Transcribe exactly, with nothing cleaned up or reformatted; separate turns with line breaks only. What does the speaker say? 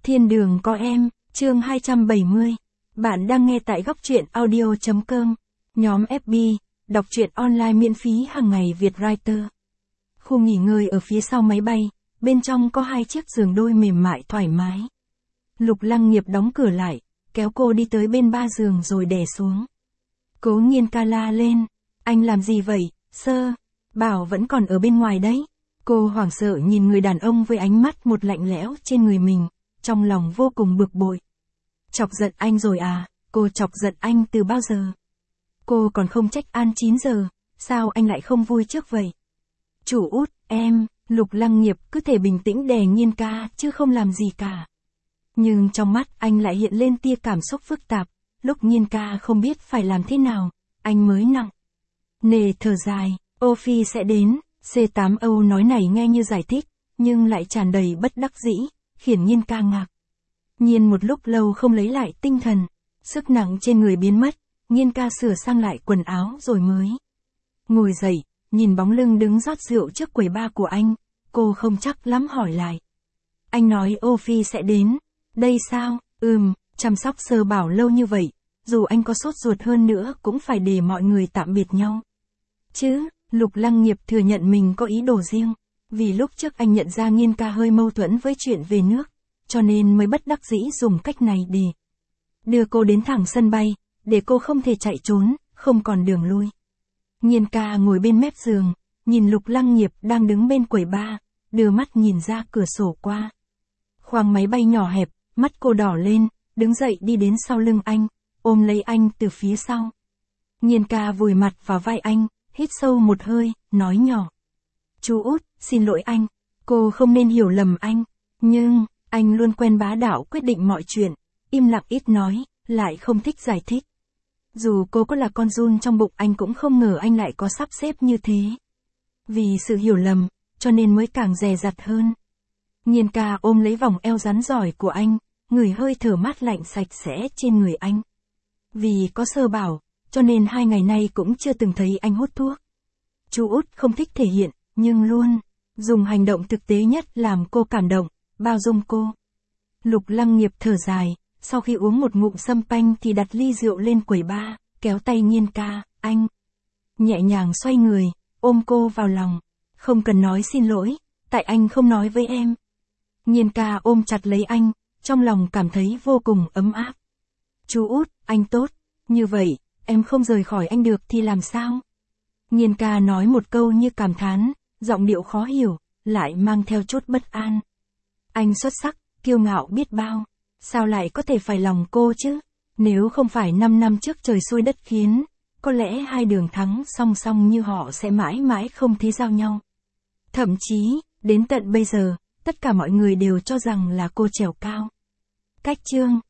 Thiên đường có em, chương hai trăm bảy mươi. Bạn đang nghe tại góc truyện audio chấm com. Nhóm ép bê, đọc truyện online miễn phí hàng ngày Việt Writer. Khu nghỉ ngơi ở phía sau máy bay, bên trong có hai chiếc giường đôi mềm mại thoải mái. Lục Lăng Nghiệp đóng cửa lại, kéo cô đi tới bên ba giường rồi đè xuống. Cố Nghiên ca la lên, anh làm gì vậy, sơ? Bảo vẫn còn ở bên ngoài đấy. Cô hoảng sợ nhìn người đàn ông với ánh mắt một lạnh lẽo trên người mình, trong lòng vô cùng bực bội. Chọc giận anh rồi à, cô chọc giận anh từ bao giờ? Cô còn không trách An chín giờ, sao anh lại không vui trước vậy? Chủ út, em, Lục Lăng Nghiệp cứ thể bình tĩnh đè Nghiên ca chứ không làm gì cả. Nhưng trong mắt anh lại hiện lên tia cảm xúc phức tạp, lúc Nghiên ca không biết phải làm thế nào, anh mới nặng nề thở dài, ô phi sẽ đến. xê tám Âu nói này nghe như giải thích, nhưng lại tràn đầy bất đắc dĩ, khiến Nghiên ca ngạc nhiên một lúc lâu không lấy lại tinh thần, sức nặng trên người biến mất, Nghiên ca sửa sang lại quần áo rồi mới ngồi dậy, nhìn bóng lưng đứng rót rượu trước quầy bar của anh, cô không chắc lắm hỏi lại. Anh nói ô phi sẽ đến, đây sao? Ừm, chăm sóc Sơ Bảo lâu như vậy, dù anh có sốt ruột hơn nữa cũng phải để mọi người tạm biệt nhau. Chứ, Lục Lăng Nghiệp thừa nhận mình có ý đồ riêng, vì lúc trước anh nhận ra Nghiên ca hơi mâu thuẫn với chuyện về nước, cho nên mới bất đắc dĩ dùng cách này để đưa cô đến thẳng sân bay, để cô không thể chạy trốn, không còn đường lui. Nghiên ca ngồi bên mép giường, nhìn Lục Lăng Nghiệp đang đứng bên quầy bar, đưa mắt nhìn ra cửa sổ qua khoang máy bay nhỏ hẹp, mắt cô đỏ lên, đứng dậy đi đến sau lưng anh, ôm lấy anh từ phía sau. Nghiên ca vùi mặt vào vai anh, hít sâu một hơi, nói nhỏ. Chú út, xin lỗi anh, cô không nên hiểu lầm anh, nhưng, anh luôn quen bá đạo quyết định mọi chuyện, im lặng ít nói, lại không thích giải thích. Dù cô có là con giun trong bụng anh cũng không ngờ anh lại có sắp xếp như thế. Vì sự hiểu lầm, cho nên mới càng dè dặt hơn. Nghiên ca ôm lấy vòng eo rắn giỏi của anh, ngửi hơi thở mát lạnh sạch sẽ trên người anh. Vì có Sơ Bảo, cho nên hai ngày nay cũng chưa từng thấy anh hút thuốc. Chú út không thích thể hiện, nhưng luôn dùng hành động thực tế nhất làm cô cảm động, bao dung cô. Lục Lăng Nghiệp thở dài, sau khi uống một ngụm sâm panh thì đặt ly rượu lên quầy bar, kéo tay Nghiên ca, anh nhẹ nhàng xoay người, ôm cô vào lòng. Không cần nói xin lỗi, tại anh không nói với em. Nghiên ca ôm chặt lấy anh, trong lòng cảm thấy vô cùng ấm áp. Chú út, anh tốt, như vậy, em không rời khỏi anh được thì làm sao? Nghiên ca nói một câu như cảm thán, giọng điệu khó hiểu, lại mang theo chút bất an. Anh xuất sắc, kiêu ngạo biết bao, sao lại có thể phải lòng cô chứ? Nếu không phải năm năm trước trời xui đất khiến, có lẽ hai đường thắng song song như họ sẽ mãi mãi không thấy giao nhau. Thậm chí, đến tận bây giờ, tất cả mọi người đều cho rằng là cô trèo cao cách chương.